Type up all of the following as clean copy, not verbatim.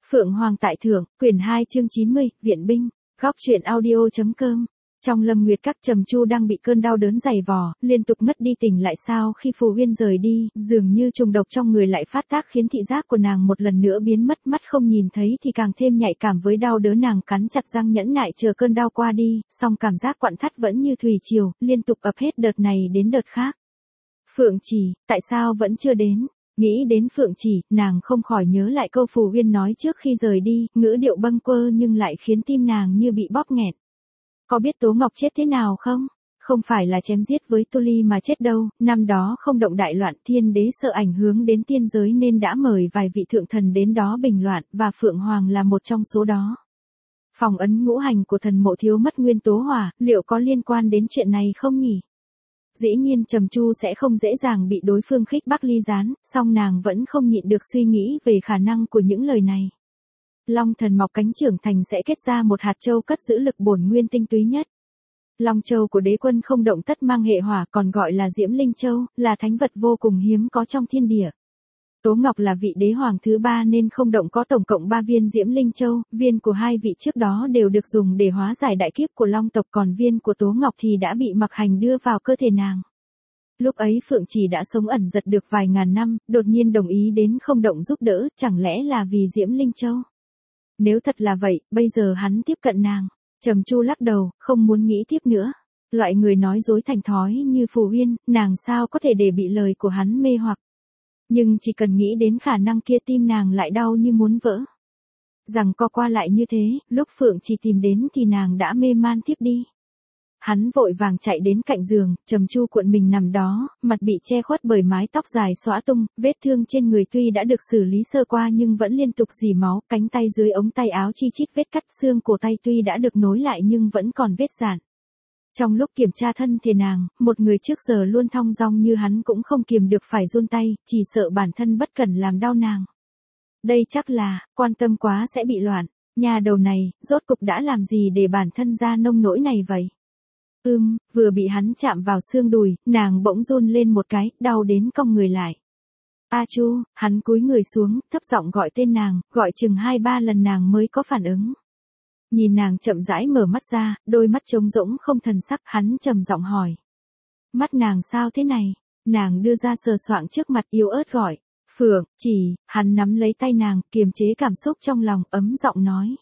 Phượng Hoàng tại thượng, quyển 2 chương 90, viện binh, góc truyện audio.com. Trong Lâm Nguyệt Các, Trầm Chu đang bị cơn đau đớn dày vò, liên tục mất đi tỉnh lại sau khi Phù Uyên rời đi, dường như trùng độc trong người lại phát tác khiến thị giác của nàng một lần nữa biến mất, mắt không nhìn thấy thì càng thêm nhạy cảm với đau đớn. Nàng cắn chặt răng nhẫn nại chờ cơn đau qua đi, song cảm giác quặn thắt vẫn như thủy triều, liên tục ập hết đợt này đến đợt khác. Phượng Chỉ, tại sao vẫn chưa đến? Nghĩ đến Phượng Chỉ, nàng không khỏi nhớ lại câu Phù Uyên nói trước khi rời đi, ngữ điệu bâng quơ nhưng lại khiến tim nàng như bị bóp nghẹt. Có biết Tố Ngọc chết thế nào không? Không phải là chém giết với Tu Ly mà chết đâu, năm đó không động đại loạn, thiên đế sợ ảnh hưởng đến tiên giới nên đã mời vài vị thượng thần đến đó bình loạn, và Phượng Hoàng là một trong số đó. Phong ấn ngũ hành của thần mộ thiếu mất nguyên tố hỏa, liệu có liên quan đến chuyện này không nhỉ? Dĩ nhiên Trầm Chu sẽ không dễ dàng bị đối phương khích bác ly gián, song nàng vẫn không nhịn được suy nghĩ về khả năng của những lời này. Long thần mọc cánh trưởng thành sẽ kết ra một hạt châu cất giữ lực bổn nguyên tinh túy nhất. Long châu của đế quân không động tất mang hệ hỏa, còn gọi là Diễm Linh Châu, là thánh vật vô cùng hiếm có trong thiên địa. Tố Ngọc là vị đế hoàng thứ 3 nên không động có tổng cộng 3 viên Diễm Linh Châu, viên của hai vị trước đó đều được dùng để hóa giải đại kiếp của Long tộc, còn viên của Tố Ngọc thì đã bị Mặc Hành đưa vào cơ thể nàng. Lúc ấy Phượng Chỉ đã sống ẩn giật được vài ngàn năm, đột nhiên đồng ý đến không động giúp đỡ, chẳng lẽ là vì Diễm Linh Châu? Nếu thật là vậy, bây giờ hắn tiếp cận nàng. Trầm Chu lắc đầu, không muốn nghĩ tiếp nữa. Loại người nói dối thành thói như Phù Uyên, nàng sao có thể để bị lời của hắn mê hoặc. Nhưng chỉ cần nghĩ đến khả năng kia tim nàng lại đau như muốn vỡ. Rằng co qua lại như thế, lúc Phượng Chỉ tìm đến thì nàng đã mê man tiếp đi. Hắn vội vàng chạy đến cạnh giường, Trầm Chu cuộn mình nằm đó, mặt bị che khuất bởi mái tóc dài xõa tung, vết thương trên người tuy đã được xử lý sơ qua nhưng vẫn liên tục rỉ máu, cánh tay dưới ống tay áo chi chít vết cắt, xương cổ tay tuy đã được nối lại nhưng vẫn còn vết rạn. Trong lúc kiểm tra thân thể nàng, một người trước giờ luôn thong dong như hắn cũng không kiềm được phải run tay, chỉ sợ bản thân bất cẩn làm đau nàng. Đây chắc là, quan tâm quá sẽ bị loạn, nhà đầu này, rốt cục đã làm gì để bản thân ra nông nỗi này vậy? Vừa bị hắn chạm vào xương đùi, nàng bỗng run lên một cái, đau đến cong người lại. A Chu, hắn cúi người xuống, thấp giọng gọi tên nàng, gọi chừng 2-3 lần nàng mới có phản ứng. Nhìn nàng chậm rãi mở mắt ra, đôi mắt trống rỗng không thần sắc, hắn trầm giọng hỏi. Mắt nàng sao thế này? Nàng đưa ra sờ soạng trước mặt yếu ớt gọi. Phượng Chỉ, hắn nắm lấy tay nàng, kiềm chế cảm xúc trong lòng, ấm giọng nói.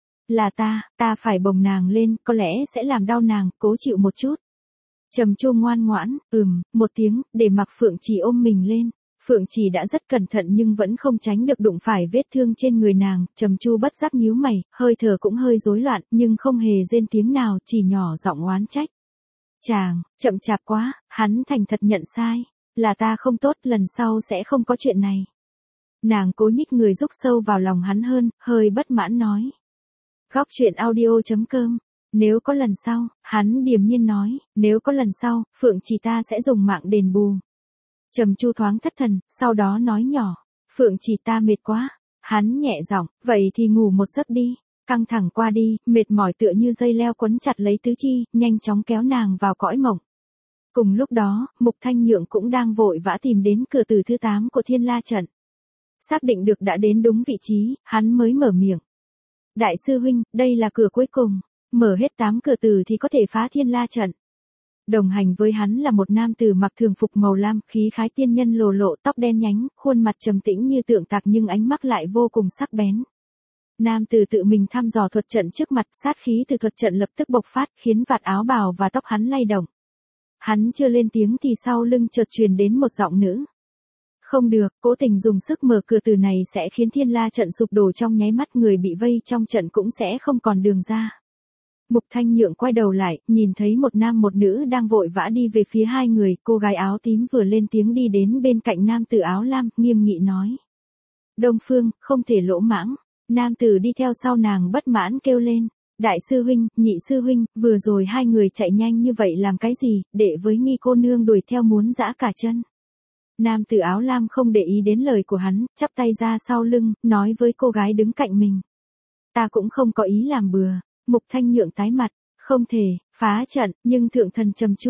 Là ta phải bồng nàng lên, có lẽ sẽ làm đau nàng, cố chịu một chút. Trầm Chu ngoan ngoãn, một tiếng, để mặc Phượng Chỉ ôm mình lên. Phượng Chỉ đã rất cẩn thận nhưng vẫn không tránh được đụng phải vết thương trên người nàng, Trầm Chu bất giác nhíu mày, hơi thở cũng hơi rối loạn, nhưng không hề rên tiếng nào, chỉ nhỏ giọng oán trách. Chàng, chậm chạp quá, hắn thành thật nhận sai, là ta không tốt, lần sau sẽ không có chuyện này. Nàng cố nhích người rúc sâu vào lòng hắn hơn, hơi bất mãn nói. Góc truyện audio.com. Nếu có lần sau, hắn điềm nhiên nói, nếu có lần sau, Phượng Chỉ ta sẽ dùng mạng đền bù. Trầm Chu thoáng thất thần, sau đó nói nhỏ, Phượng Chỉ ta mệt quá. Hắn nhẹ giọng, vậy thì ngủ một giấc đi. Căng thẳng qua đi, mệt mỏi tựa như dây leo quấn chặt lấy tứ chi, nhanh chóng kéo nàng vào cõi mộng. Cùng lúc đó, Mục Thanh Nhượng cũng đang vội vã tìm đến cửa tử thứ 8 của Thiên La trận. Xác định được đã đến đúng vị trí, hắn mới mở miệng. Đại sư huynh, đây là cửa cuối cùng, mở hết 8 cửa tử thì có thể phá Thiên La trận. Đồng hành với hắn là một nam tử mặc thường phục màu lam, khí khái tiên nhân lồ lộ, tóc đen nhánh, khuôn mặt trầm tĩnh như tượng tạc nhưng ánh mắt lại vô cùng sắc bén. Nam tử tự mình thăm dò thuật trận trước mặt, sát khí từ thuật trận lập tức bộc phát, khiến vạt áo bào và tóc hắn lay động. Hắn chưa lên tiếng thì sau lưng chợt truyền đến một giọng nữ. Không được, cố tình dùng sức mở cửa tử này sẽ khiến Thiên La trận sụp đổ trong nháy mắt, người bị vây trong trận cũng sẽ không còn đường ra. Mục Thanh Nhượng quay đầu lại, nhìn thấy một nam một nữ đang vội vã đi về phía hai người, cô gái áo tím vừa lên tiếng đi đến bên cạnh nam tử áo lam, nghiêm nghị nói. Đông Phương, không thể lỗ mãng. Nam tử đi theo sau nàng bất mãn kêu lên. Đại sư huynh, nhị sư huynh, vừa rồi hai người chạy nhanh như vậy làm cái gì, để với nghi cô nương đuổi theo muốn giã cả chân. Nam tử áo lam không để ý đến lời của hắn, chắp tay ra sau lưng, nói với cô gái đứng cạnh mình. Ta cũng không có ý làm bừa. Mục Thanh Nhượng tái mặt, không thể, phá trận, nhưng thượng thần Trầm Chu.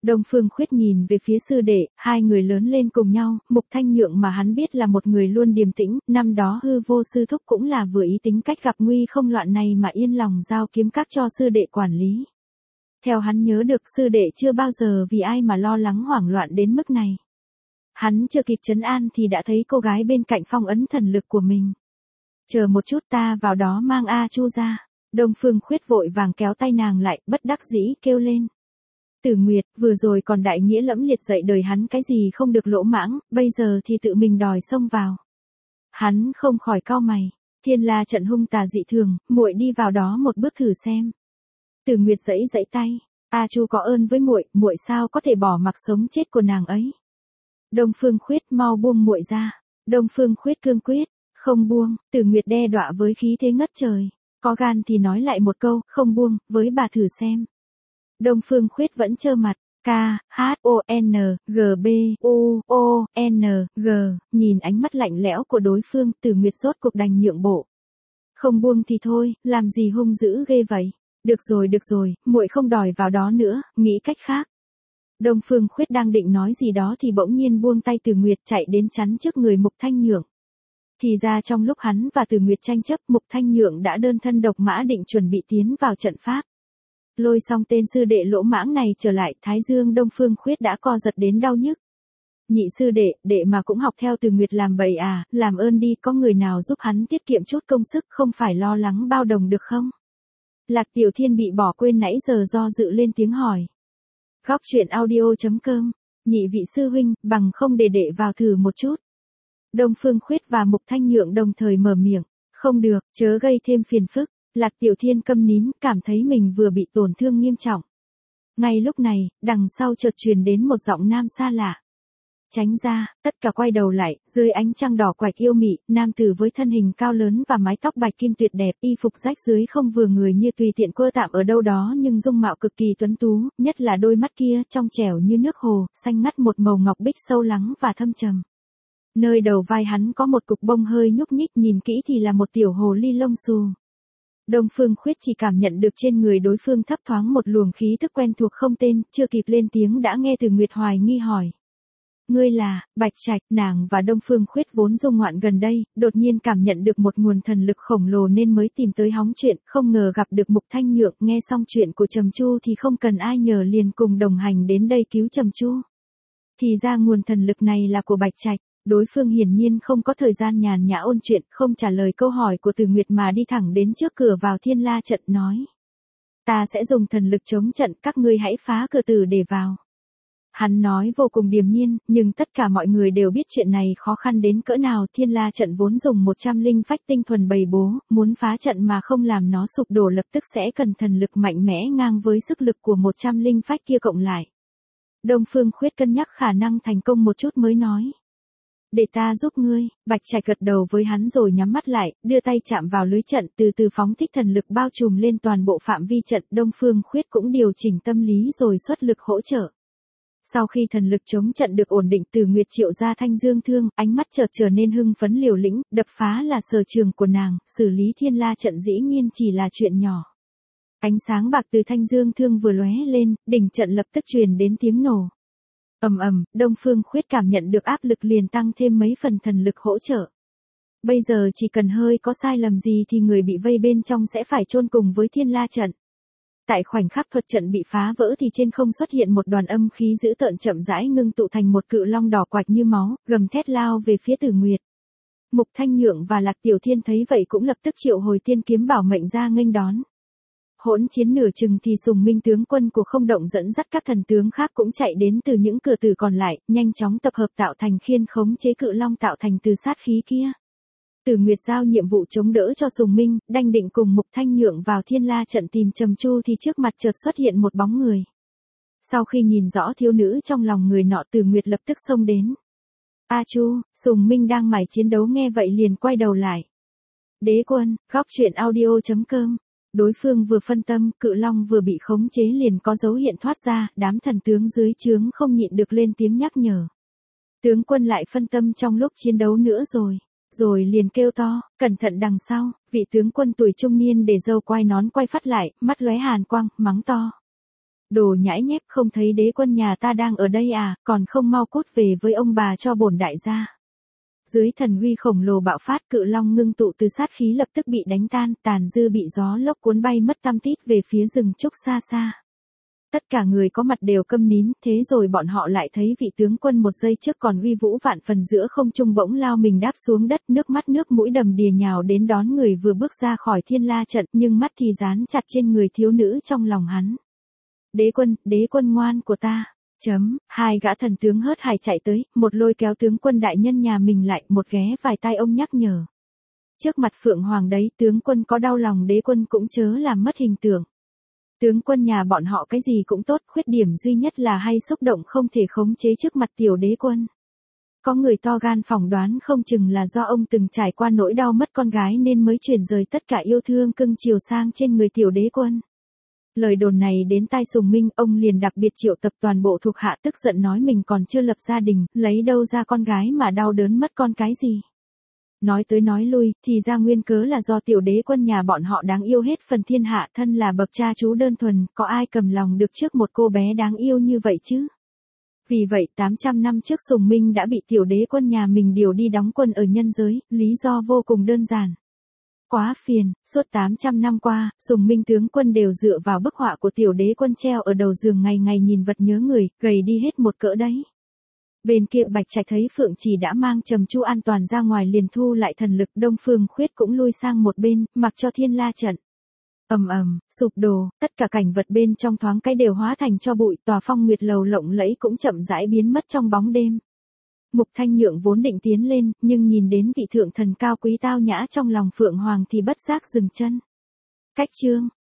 Đông Phương Khuyết nhìn về phía sư đệ, hai người lớn lên cùng nhau, Mục Thanh Nhượng mà hắn biết là một người luôn điềm tĩnh, năm đó Hư Vô sư thúc cũng là vừa ý tính cách gặp nguy không loạn này mà yên lòng giao kiếm các cho sư đệ quản lý. Theo hắn nhớ được sư đệ chưa bao giờ vì ai mà lo lắng hoảng loạn đến mức này. Hắn chưa kịp trấn an thì đã thấy cô gái bên cạnh phong ấn thần lực của mình. Chờ một chút ta vào đó mang A Chu ra. Đông Phương Khuyết vội vàng kéo tay nàng lại, bất đắc dĩ kêu lên. Tử Nguyệt, vừa rồi còn đại nghĩa lẫm liệt dạy đời hắn cái gì không được lỗ mãng, bây giờ thì tự mình đòi xông vào. Hắn không khỏi cau mày, Thiên La trận hung tà dị thường, muội đi vào đó một bước thử xem. Tử Nguyệt giãy giãy tay, A Chu có ơn với muội, muội sao có thể bỏ mặc sống chết của nàng ấy. Đông Phương Khuyết mau buông muội ra. Đông Phương Khuyết cương quyết, không buông, Tử Nguyệt đe dọa với khí thế ngất trời, có gan thì nói lại một câu, không buông, với bà thử xem. Đông Phương Khuyết vẫn trơ mặt, K-H-O-N-G-B-U-O-N-G, nhìn ánh mắt lạnh lẽo của đối phương, Tử Nguyệt rốt cuộc đành nhượng bộ. Không buông thì thôi, làm gì hung dữ ghê vậy. Được rồi, muội không đòi vào đó nữa, nghĩ cách khác. Đông Phương Khuyết đang định nói gì đó thì bỗng nhiên buông tay Tử Nguyệt chạy đến chắn trước người Mục Thanh Nhượng. Thì ra trong lúc hắn và Tử Nguyệt tranh chấp, Mục Thanh Nhượng đã đơn thân độc mã định chuẩn bị tiến vào trận pháp. Lôi xong tên sư đệ lỗ mãng này trở lại, thái dương Đông Phương Khuyết đã co giật đến đau nhức. Nhị sư đệ mà cũng học theo Tử Nguyệt làm bậy à, làm ơn đi, có người nào giúp hắn tiết kiệm chút công sức, không phải lo lắng bao đồng được không? Lạc Tiểu Thiên bị bỏ quên nãy giờ do dự lên tiếng hỏi. Góc truyện audio.com, nhị vị sư huynh, bằng không để đệ vào thử một chút. Đông Phương Khuyết và Mục Thanh Nhượng đồng thời mở miệng, không được, chớ gây thêm phiền phức. Lạc Tiểu Thiên câm nín, cảm thấy mình vừa bị tổn thương nghiêm trọng. Ngay lúc này, đằng sau chợt truyền đến một giọng nam xa lạ. Tránh ra, tất cả quay đầu lại, dưới ánh trăng đỏ quạch yêu mị, nam tử với thân hình cao lớn và mái tóc bạch kim tuyệt đẹp, y phục rách dưới không vừa người như tùy tiện quơ tạm ở đâu đó nhưng dung mạo cực kỳ tuấn tú, nhất là đôi mắt kia trong trẻo như nước hồ, xanh ngắt một màu ngọc bích sâu lắng và thâm trầm. Nơi đầu vai hắn có một cục bông hơi nhúc nhích, nhìn kỹ thì là một tiểu hồ ly lông xù. Đông Phương Khuyết chỉ cảm nhận được trên người đối phương thấp thoáng một luồng khí thức quen thuộc không tên, chưa kịp lên tiếng đã nghe Từ Nguyệt hoài nghi hỏi. Ngươi là, Bạch Trạch. Nàng và Đông Phương Khuyết vốn dung ngoạn gần đây, đột nhiên cảm nhận được một nguồn thần lực khổng lồ nên mới tìm tới hóng chuyện, không ngờ gặp được Mục Thanh Nhượng, nghe xong chuyện của Trầm Chu thì không cần ai nhờ liền cùng đồng hành đến đây cứu Trầm Chu. Thì ra nguồn thần lực này là của Bạch Trạch. Đối phương hiển nhiên không có thời gian nhàn nhã ôn chuyện, không trả lời câu hỏi của Từ Nguyệt mà đi thẳng đến trước cửa vào Thiên La trận nói. Ta sẽ dùng thần lực chống trận, các ngươi hãy phá cửa tử để vào. Hắn nói vô cùng điềm nhiên, nhưng tất cả mọi người đều biết chuyện này khó khăn đến cỡ nào. Thiên La trận vốn dùng 100 linh phách tinh thuần bày bố, muốn phá trận mà không làm nó sụp đổ lập tức sẽ cần thần lực mạnh mẽ ngang với sức lực của 100 linh phách kia cộng lại. Đông Phương Khuyết cân nhắc khả năng thành công một chút mới nói. Để ta giúp ngươi. Bạch Trạch gật đầu với hắn rồi nhắm mắt lại, đưa tay chạm vào lưới trận, từ từ phóng thích thần lực bao trùm lên toàn bộ phạm vi trận. Đông Phương Khuyết cũng điều chỉnh tâm lý rồi xuất lực hỗ trợ. Sau khi thần lực chống trận được ổn định, Từ Nguyệt triệu ra thanh dương thương, ánh mắt chợt trở nên hưng phấn liều lĩnh, đập phá là sở trường của nàng, xử lý Thiên La trận dĩ nhiên chỉ là chuyện nhỏ. Ánh sáng bạc từ thanh dương thương vừa lóe lên, đỉnh trận lập tức truyền đến tiếng nổ. Ầm, Đông Phương Khuyết cảm nhận được áp lực liền tăng thêm mấy phần thần lực hỗ trợ. Bây giờ chỉ cần hơi có sai lầm gì thì người bị vây bên trong sẽ phải chôn cùng với Thiên La trận. Tại khoảnh khắc thuật trận bị phá vỡ thì trên không xuất hiện một đoàn âm khí dữ tợn chậm rãi ngưng tụ thành một cự long đỏ quạch như máu, gầm thét lao về phía Từ Nguyệt. Mục Thanh Nhượng và Lạc Tiểu Thiên thấy vậy cũng lập tức triệu hồi tiên kiếm bảo mệnh ra nghênh đón. Hỗn chiến nửa chừng thì Sùng Minh tướng quân của Không Động dẫn dắt các thần tướng khác cũng chạy đến từ những cửa tử còn lại, nhanh chóng tập hợp tạo thành khiên khống chế cự long tạo thành từ sát khí kia. Từ Nguyệt giao nhiệm vụ chống đỡ cho Sùng Minh, đanh định cùng Mục Thanh Nhượng vào Thiên La trận tìm Trầm Chu thì trước mặt chợt xuất hiện một bóng người. Sau khi nhìn rõ thiếu nữ trong lòng người nọ, Từ Nguyệt lập tức xông đến. A Chu. Sùng Minh đang mải chiến đấu nghe vậy liền quay đầu lại. Đế quân. Góc truyện audio.com. Đối phương vừa phân tâm, cự long vừa bị khống chế liền có dấu hiện thoát ra, đám thần tướng dưới trướng không nhịn được lên tiếng nhắc nhở. Tướng quân lại phân tâm trong lúc chiến đấu nữa rồi liền kêu to, cẩn thận đằng sau. Vị tướng quân tuổi trung niên để râu quai nón quay phát lại, mắt lóe hàn quang, mắng to. Đồ nhãi nhép, không thấy đế quân nhà ta đang ở đây à, còn không mau cút về với ông bà cho bổn đại gia. Dưới thần uy khổng lồ bạo phát, cự long ngưng tụ từ sát khí lập tức bị đánh tan, tàn dư bị gió lốc cuốn bay mất tăm tít về phía rừng trúc xa xa. Tất cả người có mặt đều câm nín, thế rồi bọn họ lại thấy vị tướng quân một giây trước còn uy vũ vạn phần giữa không trung bỗng lao mình đáp xuống đất, nước mắt nước mũi đầm đìa nhào đến đón người vừa bước ra khỏi Thiên La trận, nhưng mắt thì dán chặt trên người thiếu nữ trong lòng hắn. Đế quân ngoan của ta. Hai gã thần tướng hớt hải chạy tới, một lôi kéo tướng quân đại nhân nhà mình lại, một ghé vài tai ông nhắc nhở. Trước mặt Phượng Hoàng đấy, tướng quân có đau lòng đế quân cũng chớ làm mất hình tượng. Tướng quân nhà bọn họ cái gì cũng tốt, khuyết điểm duy nhất là hay xúc động không thể khống chế trước mặt tiểu đế quân. Có người to gan phỏng đoán không chừng là do ông từng trải qua nỗi đau mất con gái nên mới chuyển rời tất cả yêu thương cưng chiều sang trên người tiểu đế quân. Lời đồn này đến tai Sùng Minh, ông liền đặc biệt triệu tập toàn bộ thuộc hạ tức giận nói mình còn chưa lập gia đình, lấy đâu ra con gái mà đau đớn mất con cái gì. Nói tới nói lui, thì ra nguyên cớ là do tiểu đế quân nhà bọn họ đáng yêu hết phần thiên hạ, thân là bậc cha chú đơn thuần, có ai cầm lòng được trước một cô bé đáng yêu như vậy chứ. Vì vậy 800 năm trước Sùng Minh đã bị tiểu đế quân nhà mình điều đi đóng quân ở nhân giới, lý do vô cùng đơn giản. Quá phiền, suốt 800 năm qua, Sùng Minh tướng quân đều dựa vào bức họa của tiểu đế quân treo ở đầu giường ngày ngày nhìn vật nhớ người, gầy đi hết một cỡ đấy. Bên kia Bạch Trạch thấy Phượng Chỉ đã mang Trầm Chu an toàn ra ngoài liền thu lại thần lực, Đông Phương Khuyết cũng lui sang một bên, mặc cho Thiên La trận. Sụp đổ, tất cả cảnh vật bên trong thoáng cái đều hóa thành tro bụi, tòa Phong Nguyệt lầu lộng lẫy cũng chậm rãi biến mất trong bóng đêm. Mục Thanh Nhượng vốn định tiến lên, nhưng nhìn đến vị thượng thần cao quý tao nhã trong lòng Phượng Hoàng thì bất giác dừng chân. Cách chương